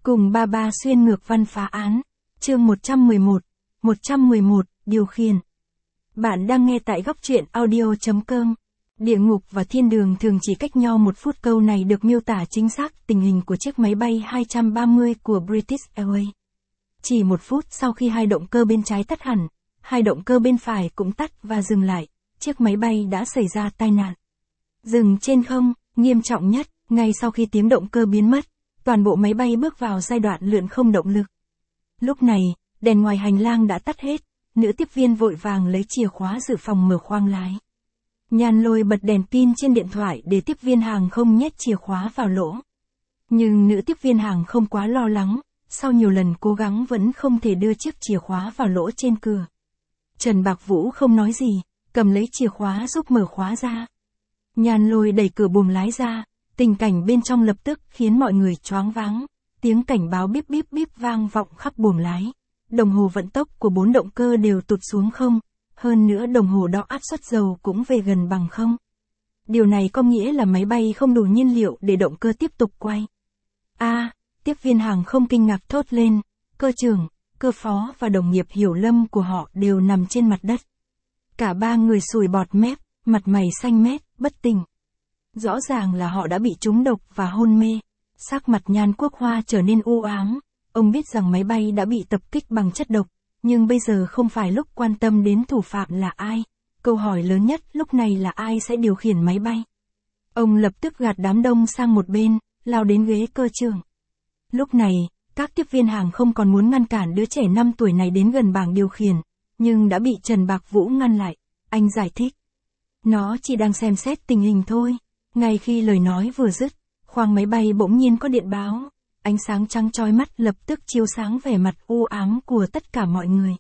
Cùng ba xuyên ngược văn phá án. Chương 111. 111, điều khiển. Bạn đang nghe tại góc truyện audio.com. Địa ngục và thiên đường thường chỉ cách nhau 1 phút. Câu này được miêu tả chính xác tình hình của chiếc máy bay 230 của British Airways. Chỉ 1 phút sau khi 2 động cơ bên trái tắt hẳn, 2 động cơ bên phải cũng tắt và dừng lại, chiếc máy bay đã xảy ra tai nạn. Dừng trên không, nghiêm trọng nhất, ngay sau khi tiếng động cơ biến mất, toàn bộ máy bay bước vào giai đoạn lượn không động lực. Lúc này, đèn ngoài hành lang đã tắt hết, nữ tiếp viên vội vàng lấy chìa khóa dự phòng mở khoang lái. Nhan Lôi bật đèn pin trên điện thoại để tiếp viên hàng không nhét chìa khóa vào lỗ. Nhưng nữ tiếp viên hàng không quá lo lắng, sau nhiều lần cố gắng vẫn không thể đưa chiếc chìa khóa vào lỗ trên cửa. Trần Bạc Vũ không nói gì, cầm lấy chìa khóa giúp mở khóa ra. Nhan Lôi đẩy cửa buồng lái ra, tình cảnh bên trong lập tức khiến mọi người choáng váng. Tiếng cảnh báo bíp bíp bíp vang vọng khắp buồng lái. Đồng hồ vận tốc của 4 động cơ đều tụt xuống không, hơn nữa đồng hồ đo áp suất dầu cũng về gần bằng không. Điều này có nghĩa là máy bay không đủ nhiên liệu để động cơ tiếp tục quay. Tiếp viên hàng không kinh ngạc thốt lên, cơ trưởng, cơ phó và đồng nghiệp hiểu lâm của họ đều nằm trên mặt đất. Cả 3 người sùi bọt mép, mặt mày xanh mét, bất tỉnh. Rõ ràng là họ đã bị trúng độc và hôn mê. Sắc mặt Nhan Quốc Hoa trở nên u ám. Ông biết rằng máy bay đã bị tập kích bằng chất độc, nhưng bây giờ không phải lúc quan tâm đến thủ phạm là ai. Câu hỏi lớn nhất lúc này là ai sẽ điều khiển máy bay. Ông lập tức gạt đám đông sang một bên, lao đến ghế cơ trưởng. Lúc này, các tiếp viên hàng không còn muốn ngăn cản đứa trẻ 5 tuổi này đến gần bảng điều khiển, nhưng đã bị Trần Bạc Vũ ngăn lại. Anh giải thích. Nó chỉ đang xem xét tình hình thôi. Ngay khi lời nói vừa dứt, khoang máy bay bỗng nhiên có điện báo. Ánh sáng trắng chói mắt lập tức chiếu sáng vẻ mặt u ám của tất cả mọi người.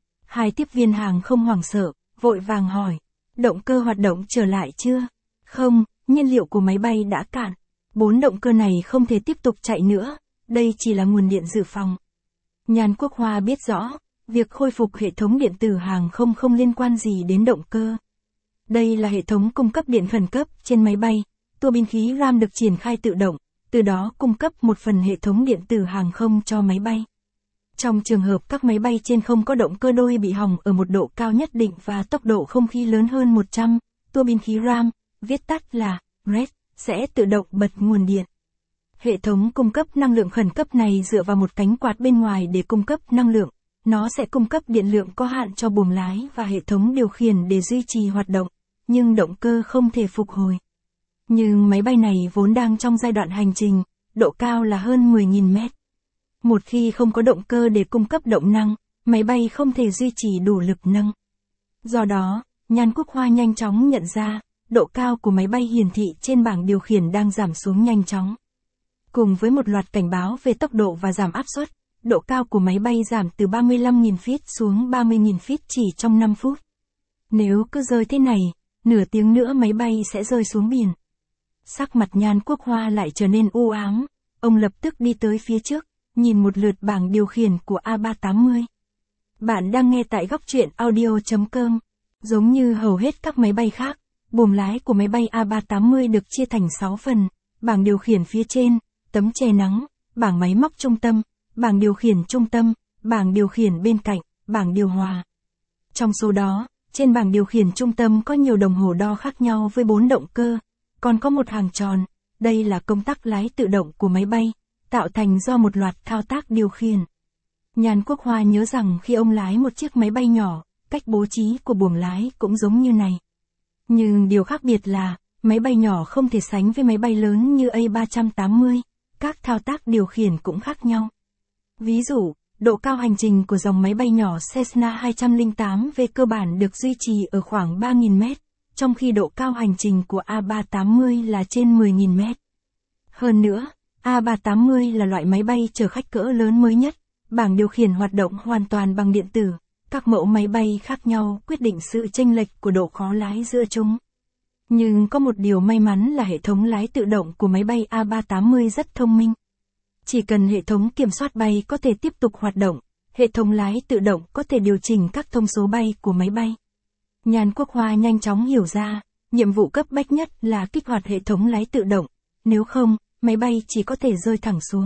2 tiếp viên hàng không hoảng sợ, vội vàng hỏi. Động cơ hoạt động trở lại chưa? Không, nhiên liệu của máy bay đã cạn. 4 động cơ này không thể tiếp tục chạy nữa. Đây chỉ là nguồn điện dự phòng. Nhan Quốc Hoa biết rõ, việc khôi phục hệ thống điện tử hàng không không liên quan gì đến động cơ. Đây là hệ thống cung cấp điện khẩn cấp trên máy bay. Tua bin khí RAM được triển khai tự động, từ đó cung cấp một phần hệ thống điện tử hàng không cho máy bay. Trong trường hợp các máy bay trên không có động cơ đôi bị hỏng ở một độ cao nhất định và tốc độ không khí lớn hơn 100, tua bin khí RAM, viết tắt là RED, sẽ tự động bật nguồn điện. Hệ thống cung cấp năng lượng khẩn cấp này dựa vào một cánh quạt bên ngoài để cung cấp năng lượng. Nó sẽ cung cấp điện lượng có hạn cho buồng lái và hệ thống điều khiển để duy trì hoạt động, nhưng động cơ không thể phục hồi. Nhưng máy bay này vốn đang trong giai đoạn hành trình, độ cao là hơn 10.000 mét. Một khi không có động cơ để cung cấp động năng, máy bay không thể duy trì đủ lực nâng. Do đó, Nhan Quốc Hoa nhanh chóng nhận ra, độ cao của máy bay hiển thị trên bảng điều khiển đang giảm xuống nhanh chóng. Cùng với một loạt cảnh báo về tốc độ và giảm áp suất, độ cao của máy bay giảm từ 35.000 feet xuống 30.000 feet chỉ trong 5 phút. Nếu cứ rơi thế này, nửa tiếng nữa máy bay sẽ rơi xuống biển. Sắc mặt Nhan Quốc Hoa lại trở nên u ám, ông lập tức đi tới phía trước, nhìn một lượt bảng điều khiển của A380. Bạn đang nghe tại góc truyện audio.com. Giống như hầu hết các máy bay khác, buồng lái của máy bay A380 được chia thành 6 phần, bảng điều khiển phía trên, tấm che nắng, bảng máy móc trung tâm, bảng điều khiển trung tâm, bảng điều khiển bên cạnh, bảng điều hòa. Trong số đó, trên bảng điều khiển trung tâm có nhiều đồng hồ đo khác nhau với 4 động cơ, còn có một hàng tròn, đây là công tắc lái tự động của máy bay, tạo thành do một loạt thao tác điều khiển. Nhan Quốc Hoa nhớ rằng khi ông lái một chiếc máy bay nhỏ, cách bố trí của buồng lái cũng giống như này. Nhưng điều khác biệt là, máy bay nhỏ không thể sánh với máy bay lớn như A380, các thao tác điều khiển cũng khác nhau. Ví dụ, độ cao hành trình của dòng máy bay nhỏ Cessna 208 về cơ bản được duy trì ở khoảng 3.000 mét, trong khi độ cao hành trình của A380 là trên 10.000 mét. Hơn nữa, A380 là loại máy bay chở khách cỡ lớn mới nhất, bảng điều khiển hoạt động hoàn toàn bằng điện tử. Các mẫu máy bay khác nhau quyết định sự chênh lệch của độ khó lái giữa chúng. Nhưng có một điều may mắn là hệ thống lái tự động của máy bay A380 rất thông minh. Chỉ cần hệ thống kiểm soát bay có thể tiếp tục hoạt động, hệ thống lái tự động có thể điều chỉnh các thông số bay của máy bay. Nhan Quốc Hoa nhanh chóng hiểu ra, nhiệm vụ cấp bách nhất là kích hoạt hệ thống lái tự động, nếu không, máy bay chỉ có thể rơi thẳng xuống,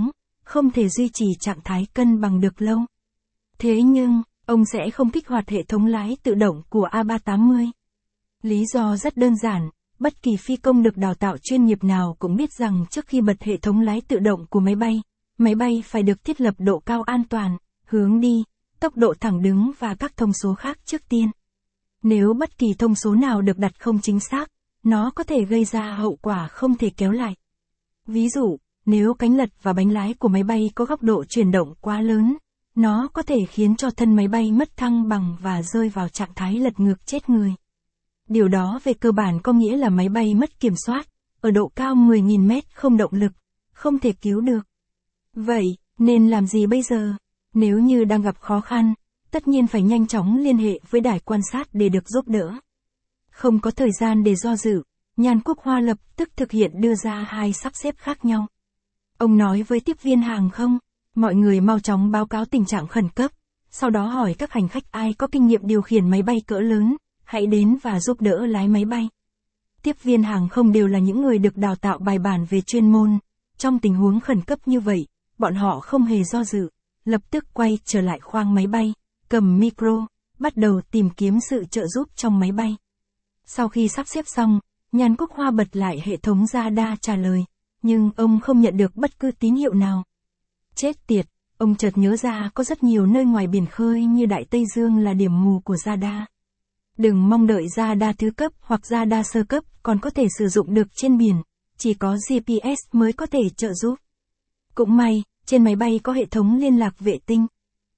không thể duy trì trạng thái cân bằng được lâu. Thế nhưng, ông sẽ không kích hoạt hệ thống lái tự động của A380. Lý do rất đơn giản, bất kỳ phi công được đào tạo chuyên nghiệp nào cũng biết rằng trước khi bật hệ thống lái tự động của máy bay phải được thiết lập độ cao an toàn, hướng đi, tốc độ thẳng đứng và các thông số khác trước tiên. Nếu bất kỳ thông số nào được đặt không chính xác, nó có thể gây ra hậu quả không thể kéo lại. Ví dụ, nếu cánh lật và bánh lái của máy bay có góc độ chuyển động quá lớn, nó có thể khiến cho thân máy bay mất thăng bằng và rơi vào trạng thái lật ngược chết người. Điều đó về cơ bản có nghĩa là máy bay mất kiểm soát, ở độ cao 10.000 mét không động lực, không thể cứu được. Vậy, nên làm gì bây giờ? Nếu như đang gặp khó khăn, tất nhiên phải nhanh chóng liên hệ với đài quan sát để được giúp đỡ. Không có thời gian để do dự, Nhan Quốc Hoa lập tức thực hiện đưa ra hai sắp xếp khác nhau. Ông nói với tiếp viên hàng không, mọi người mau chóng báo cáo tình trạng khẩn cấp, sau đó hỏi các hành khách ai có kinh nghiệm điều khiển máy bay cỡ lớn, hãy đến và giúp đỡ lái máy bay. Tiếp viên hàng không đều là những người được đào tạo bài bản về chuyên môn, trong tình huống khẩn cấp như vậy, bọn họ không hề do dự, lập tức quay trở lại khoang máy bay, cầm micro, bắt đầu tìm kiếm sự trợ giúp trong máy bay. Sau khi sắp xếp xong, Nhan Quốc Hoa bật lại hệ thống radar trả lời, nhưng ông không nhận được bất cứ tín hiệu nào. Chết tiệt, ông chợt nhớ ra có rất nhiều nơi ngoài biển khơi như Đại Tây Dương là điểm mù của radar. Đừng mong đợi radar thứ cấp hoặc radar sơ cấp còn có thể sử dụng được trên biển, chỉ có GPS mới có thể trợ giúp. Cũng may, trên máy bay có hệ thống liên lạc vệ tinh.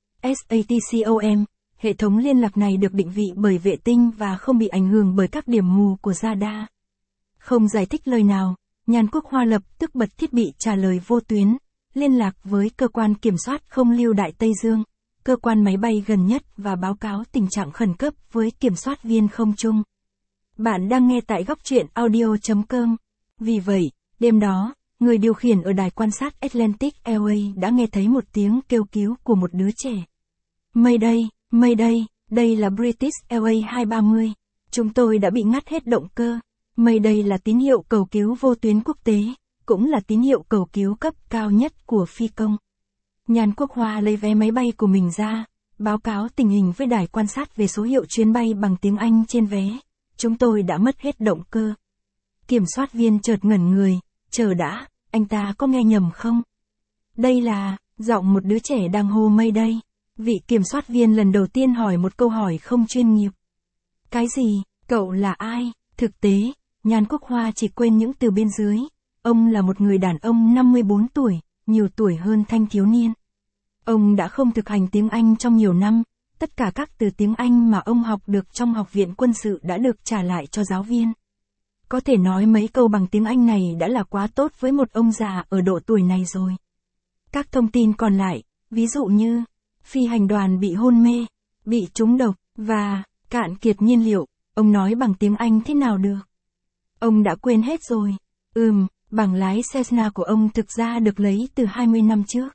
SATCOM, hệ thống liên lạc này được định vị bởi vệ tinh và không bị ảnh hưởng bởi các điểm mù của radar. Không giải thích lời nào, Nhan Quốc Hoa lập tức bật thiết bị trả lời vô tuyến, liên lạc với cơ quan kiểm soát không lưu Đại Tây Dương, cơ quan máy bay gần nhất và báo cáo tình trạng khẩn cấp với kiểm soát viên không trung. Bạn đang nghe tại góc truyện audio.com. Vì vậy, đêm đó, người điều khiển ở đài quan sát Atlantic Airways đã nghe thấy một tiếng kêu cứu của một đứa trẻ. Mayday, Mayday, đây là British Airways 230. Chúng tôi đã bị ngắt hết động cơ. Mayday là tín hiệu cầu cứu vô tuyến quốc tế, cũng là tín hiệu cầu cứu cấp cao nhất của phi công. Nhan Quốc Hoa lấy vé máy bay của mình ra, báo cáo tình hình với đài quan sát về số hiệu chuyến bay bằng tiếng Anh trên vé. Chúng tôi đã mất hết động cơ. Kiểm soát viên chợt ngẩn người, chờ đã, anh ta có nghe nhầm không? Đây là, giọng một đứa trẻ đang hô Mayday. Vị kiểm soát viên lần đầu tiên hỏi một câu hỏi không chuyên nghiệp. Cái gì, cậu là ai? Thực tế, Nhan Quốc Hoa chỉ quên những từ bên dưới. Ông là một người đàn ông 54 tuổi, nhiều tuổi hơn thanh thiếu niên. Ông đã không thực hành tiếng Anh trong nhiều năm, tất cả các từ tiếng Anh mà ông học được trong học viện quân sự đã được trả lại cho giáo viên. Có thể nói mấy câu bằng tiếng Anh này đã là quá tốt với một ông già ở độ tuổi này rồi. Các thông tin còn lại, ví dụ như, phi hành đoàn bị hôn mê, bị trúng độc, và cạn kiệt nhiên liệu, ông nói bằng tiếng Anh thế nào được? Ông đã quên hết rồi. Bảng lái Cessna của ông thực ra được lấy từ 20 năm trước.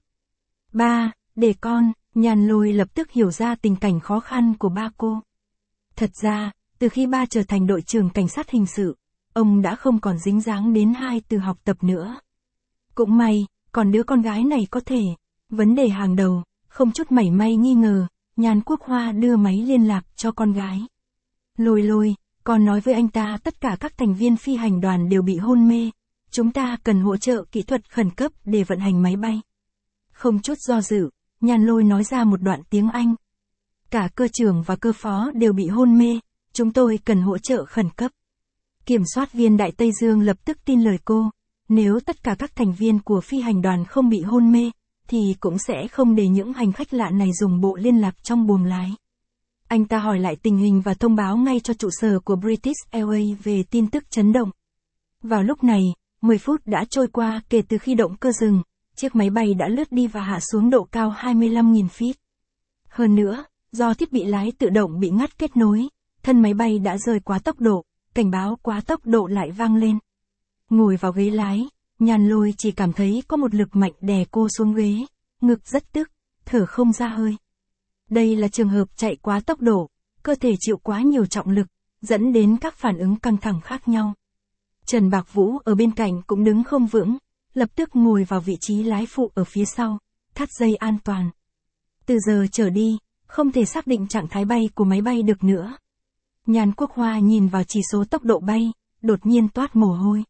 Để con, Nhan Lôi lập tức hiểu ra tình cảnh khó khăn của ba cô. Thật ra, từ khi ba trở thành đội trưởng cảnh sát hình sự, ông đã không còn dính dáng đến hai từ học tập nữa. Cũng may, còn đứa con gái này có thể. Vấn đề hàng đầu, không chút mảy may nghi ngờ, Nhan Quốc Hoa đưa máy liên lạc cho con gái. Lôi, con nói với anh ta tất cả các thành viên phi hành đoàn đều bị hôn mê. Chúng ta cần hỗ trợ kỹ thuật khẩn cấp để vận hành máy bay. Không chút do dự, Nhan Lôi nói ra một đoạn tiếng Anh. Cả cơ trưởng và cơ phó đều bị hôn mê, chúng tôi cần hỗ trợ khẩn cấp. Kiểm soát viên Đại Tây Dương lập tức tin lời cô, nếu tất cả các thành viên của phi hành đoàn không bị hôn mê, thì cũng sẽ không để những hành khách lạ này dùng bộ liên lạc trong buồng lái. Anh ta hỏi lại tình hình và thông báo ngay cho trụ sở của British Airways về tin tức chấn động. Vào lúc này, 10 phút đã trôi qua kể từ khi động cơ dừng, chiếc máy bay đã lướt đi và hạ xuống độ cao 25.000 feet. Hơn nữa, do thiết bị lái tự động bị ngắt kết nối, thân máy bay đã rời quá tốc độ, cảnh báo quá tốc độ lại vang lên. Ngồi vào ghế lái, Nhan Lôi chỉ cảm thấy có một lực mạnh đè cô xuống ghế, ngực rất tức, thở không ra hơi. Đây là trường hợp chạy quá tốc độ, cơ thể chịu quá nhiều trọng lực, dẫn đến các phản ứng căng thẳng khác nhau. Trần Bạc Vũ ở bên cạnh cũng đứng không vững, lập tức ngồi vào vị trí lái phụ ở phía sau, thắt dây an toàn. Từ giờ trở đi, không thể xác định trạng thái bay của máy bay được nữa. Nhan Quốc Hoa nhìn vào chỉ số tốc độ bay, đột nhiên toát mồ hôi.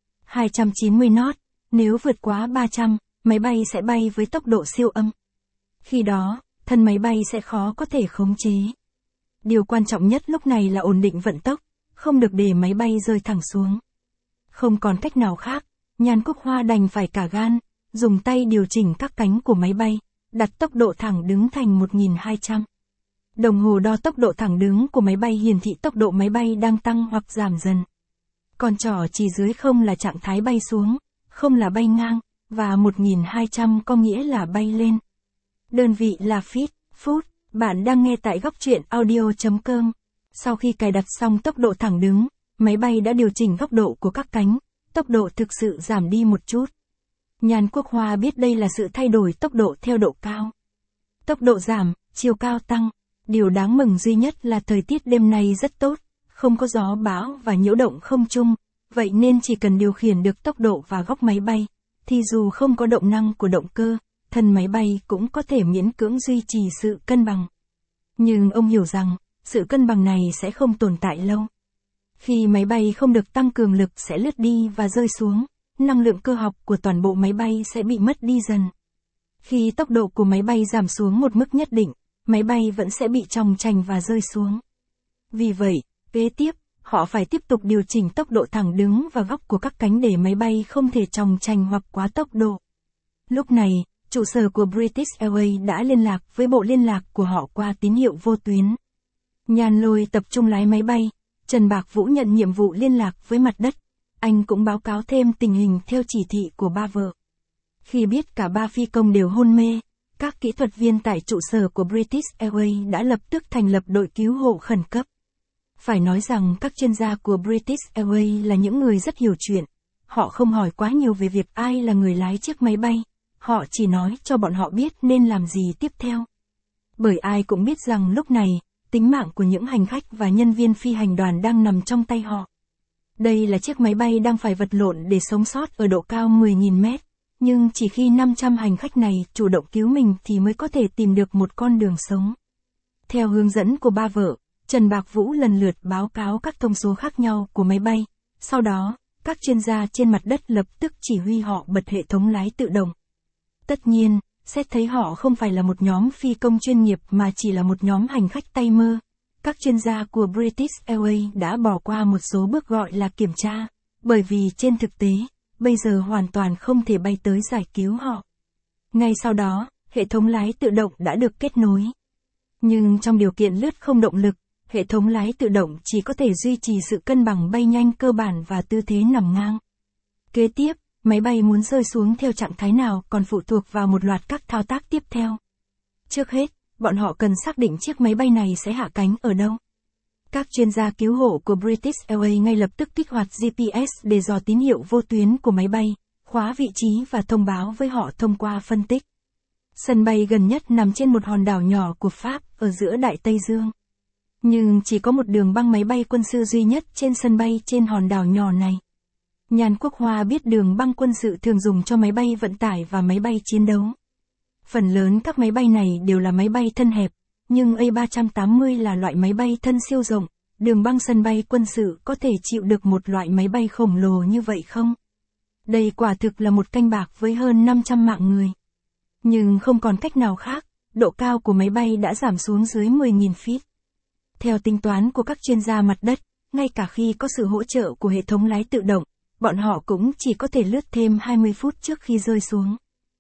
290 knot, nếu vượt quá 300, máy bay sẽ bay với tốc độ siêu âm. Khi đó, thân máy bay sẽ khó có thể khống chế. Điều quan trọng nhất lúc này là ổn định vận tốc, không được để máy bay rơi thẳng xuống. Không còn cách nào khác, Nhan Quốc Hoa đành phải cả gan, dùng tay điều chỉnh các cánh của máy bay, đặt tốc độ thẳng đứng thành 1200. Đồng hồ đo tốc độ thẳng đứng của máy bay hiển thị tốc độ máy bay đang tăng hoặc giảm dần. Con trỏ chỉ dưới không là trạng thái bay xuống, không là bay ngang, và 1200 có nghĩa là bay lên. Đơn vị là feet, phút. Bạn đang nghe tại góc truyện audio.com. Sau khi cài đặt xong tốc độ thẳng đứng, máy bay đã điều chỉnh góc độ của các cánh, tốc độ thực sự giảm đi một chút. Nhan Quốc Hoa biết đây là sự thay đổi tốc độ theo độ cao. Tốc độ giảm, chiều cao tăng. Điều đáng mừng duy nhất là thời tiết đêm nay rất tốt, không có gió bão và nhiễu động không trung, vậy nên chỉ cần điều khiển được tốc độ và góc máy bay, thì dù không có động năng của động cơ, thân máy bay cũng có thể miễn cưỡng duy trì sự cân bằng. Nhưng ông hiểu rằng, sự cân bằng này sẽ không tồn tại lâu. Khi máy bay không được tăng cường lực sẽ lướt đi và rơi xuống, năng lượng cơ học của toàn bộ máy bay sẽ bị mất đi dần. Khi tốc độ của máy bay giảm xuống một mức nhất định, máy bay vẫn sẽ bị chòng chành và rơi xuống. Vì vậy, kế tiếp, họ phải tiếp tục điều chỉnh tốc độ thẳng đứng và góc của các cánh để máy bay không thể chòng chành hoặc quá tốc độ. Lúc này, trụ sở của British Airways đã liên lạc với bộ liên lạc của họ qua tín hiệu vô tuyến. Nhan Lôi tập trung lái máy bay, Trần Bạc Vũ nhận nhiệm vụ liên lạc với mặt đất. Anh cũng báo cáo thêm tình hình theo chỉ thị của ba vợ. Khi biết cả ba phi công đều hôn mê, các kỹ thuật viên tại trụ sở của British Airways đã lập tức thành lập đội cứu hộ khẩn cấp. Phải nói rằng các chuyên gia của British Airways là những người rất hiểu chuyện. Họ không hỏi quá nhiều về việc ai là người lái chiếc máy bay. Họ chỉ nói cho bọn họ biết nên làm gì tiếp theo. Bởi ai cũng biết rằng lúc này, tính mạng của những hành khách và nhân viên phi hành đoàn đang nằm trong tay họ. Đây là chiếc máy bay đang phải vật lộn để sống sót ở độ cao 10.000 mét, nhưng chỉ khi 500 hành khách này chủ động cứu mình thì mới có thể tìm được một con đường sống. Theo hướng dẫn của ba vợ, Trần Bạc Vũ lần lượt báo cáo các thông số khác nhau của máy bay. Sau đó, các chuyên gia trên mặt đất lập tức chỉ huy họ bật hệ thống lái tự động. Tất nhiên, xét thấy họ không phải là một nhóm phi công chuyên nghiệp mà chỉ là một nhóm hành khách tay mơ. Các chuyên gia của British Airways đã bỏ qua một số bước gọi là kiểm tra, bởi vì trên thực tế, bây giờ hoàn toàn không thể bay tới giải cứu họ. Ngay sau đó, hệ thống lái tự động đã được kết nối. Nhưng trong điều kiện lướt không động lực, hệ thống lái tự động chỉ có thể duy trì sự cân bằng bay nhanh cơ bản và tư thế nằm ngang. Kế tiếp, máy bay muốn rơi xuống theo trạng thái nào còn phụ thuộc vào một loạt các thao tác tiếp theo. Trước hết, bọn họ cần xác định chiếc máy bay này sẽ hạ cánh ở đâu. Các chuyên gia cứu hộ của British Airways ngay lập tức kích hoạt GPS để dò tín hiệu vô tuyến của máy bay, khóa vị trí và thông báo với họ thông qua phân tích. Sân bay gần nhất nằm trên một hòn đảo nhỏ của Pháp ở giữa Đại Tây Dương. Nhưng chỉ có một đường băng máy bay quân sự duy nhất trên sân bay trên hòn đảo nhỏ này. Nhan Quốc Hoa biết đường băng quân sự thường dùng cho máy bay vận tải và máy bay chiến đấu. Phần lớn các máy bay này đều là máy bay thân hẹp, nhưng A380 là loại máy bay thân siêu rộng. Đường băng sân bay quân sự có thể chịu được một loại máy bay khổng lồ như vậy không? Đây quả thực là một canh bạc với hơn 500 mạng người. Nhưng không còn cách nào khác, độ cao của máy bay đã giảm xuống dưới 10.000 feet. Theo tính toán của các chuyên gia mặt đất, ngay cả khi có sự hỗ trợ của hệ thống lái tự động, bọn họ cũng chỉ có thể lướt thêm 20 phút trước khi rơi xuống.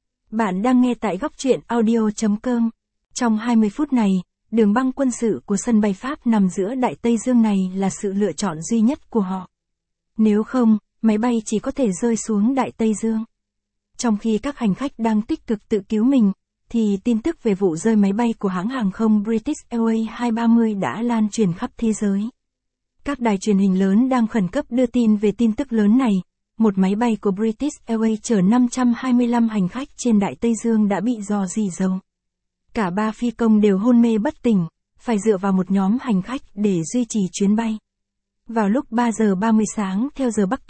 Bạn đang nghe tại góc truyện audio.com. Trong 20 phút này, đường băng quân sự của sân bay Pháp nằm giữa Đại Tây Dương này là sự lựa chọn duy nhất của họ. Nếu không, máy bay chỉ có thể rơi xuống Đại Tây Dương. Trong khi các hành khách đang tích cực tự cứu mình, thì tin tức về vụ rơi máy bay của hãng hàng không British Airways 230 đã lan truyền khắp thế giới. Các đài truyền hình lớn đang khẩn cấp đưa tin về tin tức lớn này. Một máy bay của British Airways chở 525 hành khách trên Đại Tây Dương đã bị rò rỉ dầu. Cả ba phi công đều hôn mê bất tỉnh, phải dựa vào một nhóm hành khách để duy trì chuyến bay. Vào lúc 3 giờ 30 sáng theo giờ Bắc Kinh,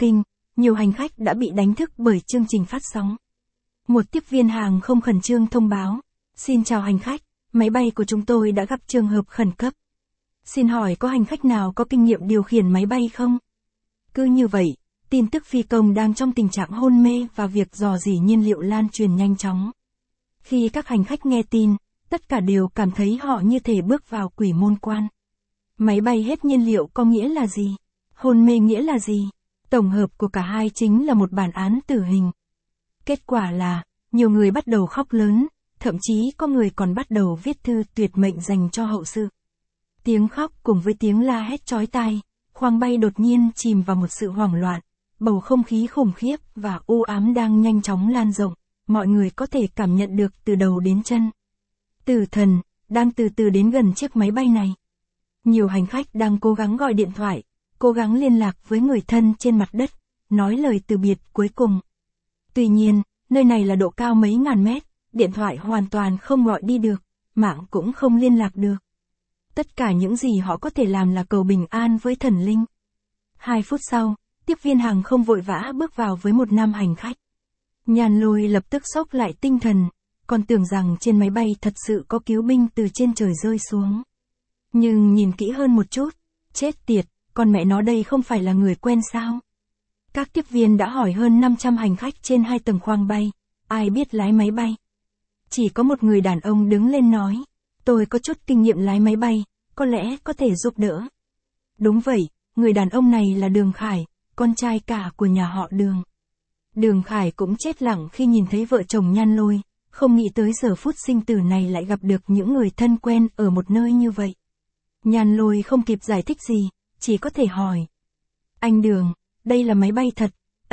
nhiều hành khách đã bị đánh thức bởi chương trình phát sóng. Một tiếp viên hàng không khẩn trương thông báo, xin chào hành khách, máy bay của chúng tôi đã gặp trường hợp khẩn cấp. Xin hỏi có hành khách nào có kinh nghiệm điều khiển máy bay không? Cứ như vậy, tin tức phi công đang trong tình trạng hôn mê và việc rò rỉ nhiên liệu lan truyền nhanh chóng. Khi các hành khách nghe tin, tất cả đều cảm thấy họ như thể bước vào quỷ môn quan. Máy bay hết nhiên liệu có nghĩa là gì? Hôn mê nghĩa là gì? Tổng hợp của cả hai chính là một bản án tử hình. Kết quả là, nhiều người bắt đầu khóc lớn, thậm chí có người còn bắt đầu viết thư tuyệt mệnh dành cho hậu sự. Tiếng khóc cùng với tiếng la hét chói tai, khoang bay đột nhiên chìm vào một sự hoảng loạn, bầu không khí khủng khiếp và u ám đang nhanh chóng lan rộng, mọi người có thể cảm nhận được từ đầu đến chân. Tử thần, đang từ từ đến gần chiếc máy bay này. Nhiều hành khách đang cố gắng gọi điện thoại, cố gắng liên lạc với người thân trên mặt đất, nói lời từ biệt cuối cùng. Tuy nhiên, nơi này là độ cao mấy ngàn mét, điện thoại hoàn toàn không gọi đi được, mạng cũng không liên lạc được. Tất cả những gì họ có thể làm là cầu bình an với thần linh. 2 phút sau, tiếp viên hàng không vội vã bước vào với một nam hành khách. Nhan Lôi lập tức sốc lại tinh thần, còn tưởng rằng trên máy bay thật sự có cứu binh từ trên trời rơi xuống. Nhưng nhìn kỹ hơn một chút, chết tiệt, con mẹ nó đây không phải là người quen sao? Các tiếp viên đã hỏi hơn 500 hành khách trên 2 tầng khoang bay, ai biết lái máy bay. Chỉ có một người đàn ông đứng lên nói, tôi có chút kinh nghiệm lái máy bay, có lẽ có thể giúp đỡ. Đúng vậy, người đàn ông này là Đường Khải, con trai cả của nhà họ Đường. Đường Khải cũng chết lặng khi nhìn thấy vợ chồng Nhan Lôi, không nghĩ tới giờ phút sinh tử này lại gặp được những người thân quen ở một nơi như vậy. Nhan Lôi không kịp giải thích gì, chỉ có thể hỏi. Anh Đường, đây là máy bay thật,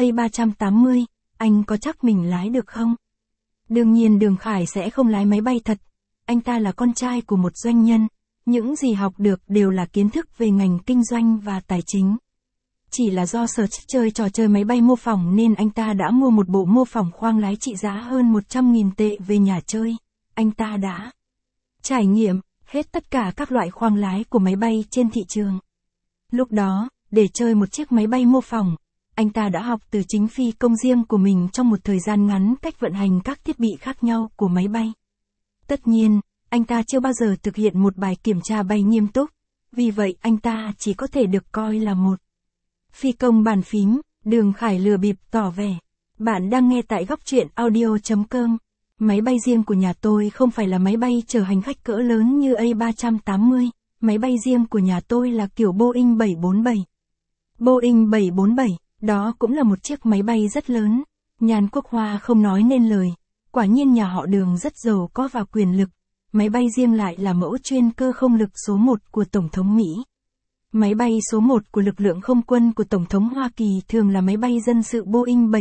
A380, anh có chắc mình lái được không? Đương nhiên Đường Khải sẽ không lái máy bay thật, anh ta là con trai của một doanh nhân, những gì học được đều là kiến thức về ngành kinh doanh và tài chính. Chỉ là do sở thích chơi trò chơi máy bay mô phỏng nên anh ta đã mua một bộ mô phỏng khoang lái trị giá hơn 100.000 tệ về nhà chơi. Anh ta đã trải nghiệm hết tất cả các loại khoang lái của máy bay trên thị trường. Lúc đó, để chơi một chiếc máy bay mô phỏng, anh ta đã học từ chính phi công riêng của mình trong một thời gian ngắn cách vận hành các thiết bị khác nhau của máy bay. Tất nhiên, anh ta chưa bao giờ thực hiện một bài kiểm tra bay nghiêm túc, vì vậy anh ta chỉ có thể được coi là một phi công bàn phím. Đường Khải lừa bịp tỏ vẻ. Bạn đang nghe tại góc truyện audio.com. Máy bay riêng của nhà tôi không phải là máy bay chở hành khách cỡ lớn như A380, máy bay riêng của nhà tôi là kiểu Boeing 747. Boeing 747, đó cũng là một chiếc máy bay rất lớn. Nhan Quốc Hoa không nói nên lời, quả nhiên nhà họ Đường rất giàu có và quyền lực. Máy bay riêng lại là mẫu chuyên cơ không lực số 1 của Tổng thống Mỹ. Máy bay số 1 của lực lượng không quân của Tổng thống Hoa Kỳ thường là máy bay dân sự Boeing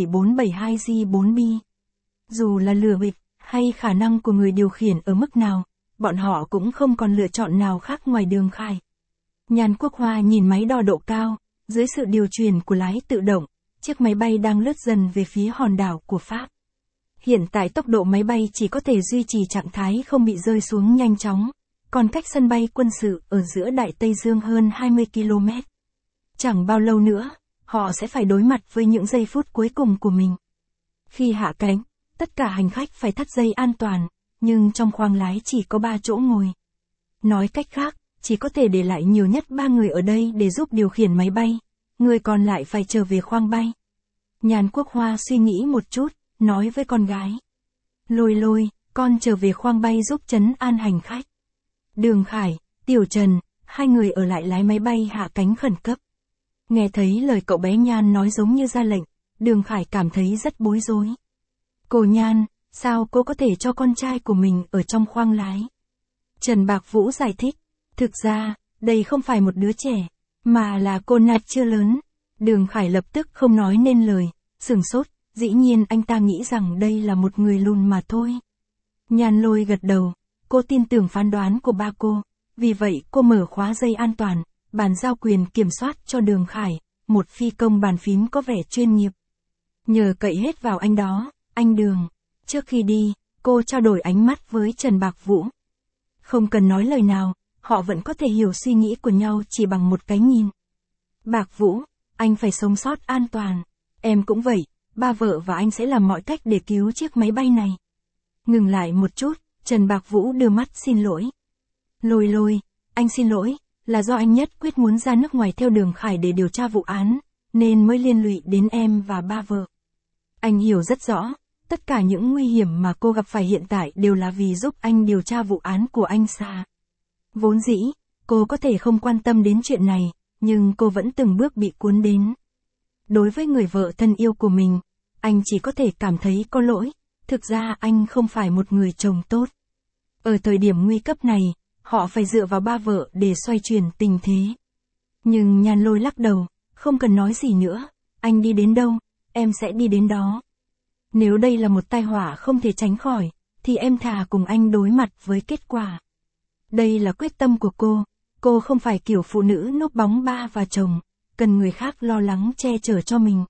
7472J4B. Dù là lừa bịp, hay khả năng của người điều khiển ở mức nào, bọn họ cũng không còn lựa chọn nào khác ngoài Đường Khải. Nhan Quốc Hoa nhìn máy đo độ cao, dưới sự điều khiển của lái tự động, chiếc máy bay đang lướt dần về phía hòn đảo của Pháp. Hiện tại tốc độ máy bay chỉ có thể duy trì trạng thái không bị rơi xuống nhanh chóng, còn cách sân bay quân sự ở giữa Đại Tây Dương hơn 20 km. Chẳng bao lâu nữa, họ sẽ phải đối mặt với những giây phút cuối cùng của mình. Khi hạ cánh, tất cả hành khách phải thắt dây an toàn, nhưng trong khoang lái chỉ có 3 chỗ ngồi. Nói cách khác, chỉ có thể để lại nhiều nhất 3 người ở đây để giúp điều khiển máy bay, người còn lại phải trở về khoang bay. Nhan Quốc Hoa suy nghĩ một chút, nói với con gái. Lôi Lôi, con trở về khoang bay giúp trấn an hành khách. Đường Khải, Tiểu Trần, 2 người ở lại lái máy bay hạ cánh khẩn cấp. Nghe thấy lời cậu bé Nhan nói giống như ra lệnh, Đường Khải cảm thấy rất bối rối. Cô Nhan, sao cô có thể cho con trai của mình ở trong khoang lái? Trần Bạc Vũ giải thích, thực ra, đây không phải một đứa trẻ, mà là cô Nat chưa lớn. Đường Khải lập tức không nói nên lời, sửng sốt, dĩ nhiên anh ta nghĩ rằng đây là một người lùn mà thôi. Nhan Lôi gật đầu, cô tin tưởng phán đoán của ba cô, vì vậy cô mở khóa dây an toàn, bàn giao quyền kiểm soát cho Đường Khải, một phi công bàn phím có vẻ chuyên nghiệp. Nhờ cậy hết vào anh đó, anh Đường. Trước khi đi, cô trao đổi ánh mắt với Trần Bạc Vũ. Không cần nói lời nào, họ vẫn có thể hiểu suy nghĩ của nhau chỉ bằng một cái nhìn. Bạc Vũ, anh phải sống sót an toàn. Em cũng vậy, ba vợ và anh sẽ làm mọi cách để cứu chiếc máy bay này. Ngừng lại một chút, Trần Bạc Vũ đưa mắt xin lỗi. Lôi Lôi, anh xin lỗi, là do anh nhất quyết muốn ra nước ngoài theo Đường Khải để điều tra vụ án, nên mới liên lụy đến em và ba vợ. Anh hiểu rất rõ, tất cả những nguy hiểm mà cô gặp phải hiện tại đều là vì giúp anh điều tra vụ án của anh Sa. Vốn dĩ, cô có thể không quan tâm đến chuyện này, nhưng cô vẫn từng bước bị cuốn đến. Đối với người vợ thân yêu của mình, anh chỉ có thể cảm thấy có lỗi, thực ra anh không phải một người chồng tốt. Ở thời điểm nguy cấp này, họ phải dựa vào ba vợ để xoay chuyển tình thế. Nhưng Nhan Lôi lắc đầu, không cần nói gì nữa, anh đi đến đâu, em sẽ đi đến đó. Nếu đây là một tai họa không thể tránh khỏi, thì em thà cùng anh đối mặt với kết quả. Đây là quyết tâm của cô không phải kiểu phụ nữ núp bóng ba và chồng, cần người khác lo lắng che chở cho mình.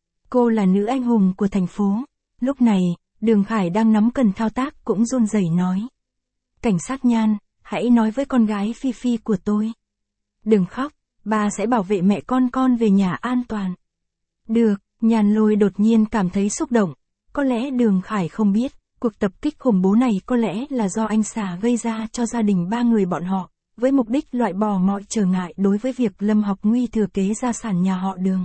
Cô là nữ anh hùng của thành phố. Lúc này, Đường Khải đang nắm cần thao tác cũng run rẩy nói. Cảnh sát Nhan, hãy nói với con gái Phi Phi của tôi. Đừng khóc, ba sẽ bảo vệ mẹ con về nhà an toàn. Được, Nhan Lôi đột nhiên cảm thấy xúc động. Có lẽ Đường Khải không biết, cuộc tập kích khủng bố này có lẽ là do anh Sà gây ra cho gia đình ba người bọn họ, với mục đích loại bỏ mọi trở ngại đối với việc Lâm Học Nguy thừa kế gia sản nhà họ Đường.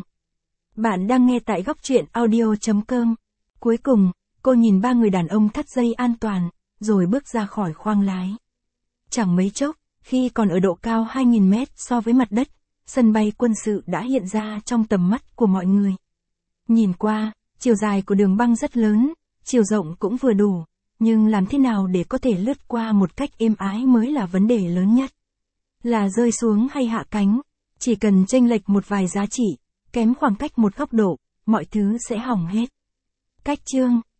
Bạn đang nghe tại góc truyện audio.com. Cuối cùng, cô nhìn ba người đàn ông thắt dây an toàn, rồi bước ra khỏi khoang lái. Chẳng mấy chốc, khi còn ở độ cao 2.000 mét so với mặt đất, sân bay quân sự đã hiện ra trong tầm mắt của mọi người. Nhìn qua, chiều dài của đường băng rất lớn, chiều rộng cũng vừa đủ, nhưng làm thế nào để có thể lướt qua một cách êm ái mới là vấn đề lớn nhất. Là rơi xuống hay hạ cánh, chỉ cần chênh lệch một vài giá trị, kém khoảng cách một góc độ, mọi thứ sẽ hỏng hết. Cách chương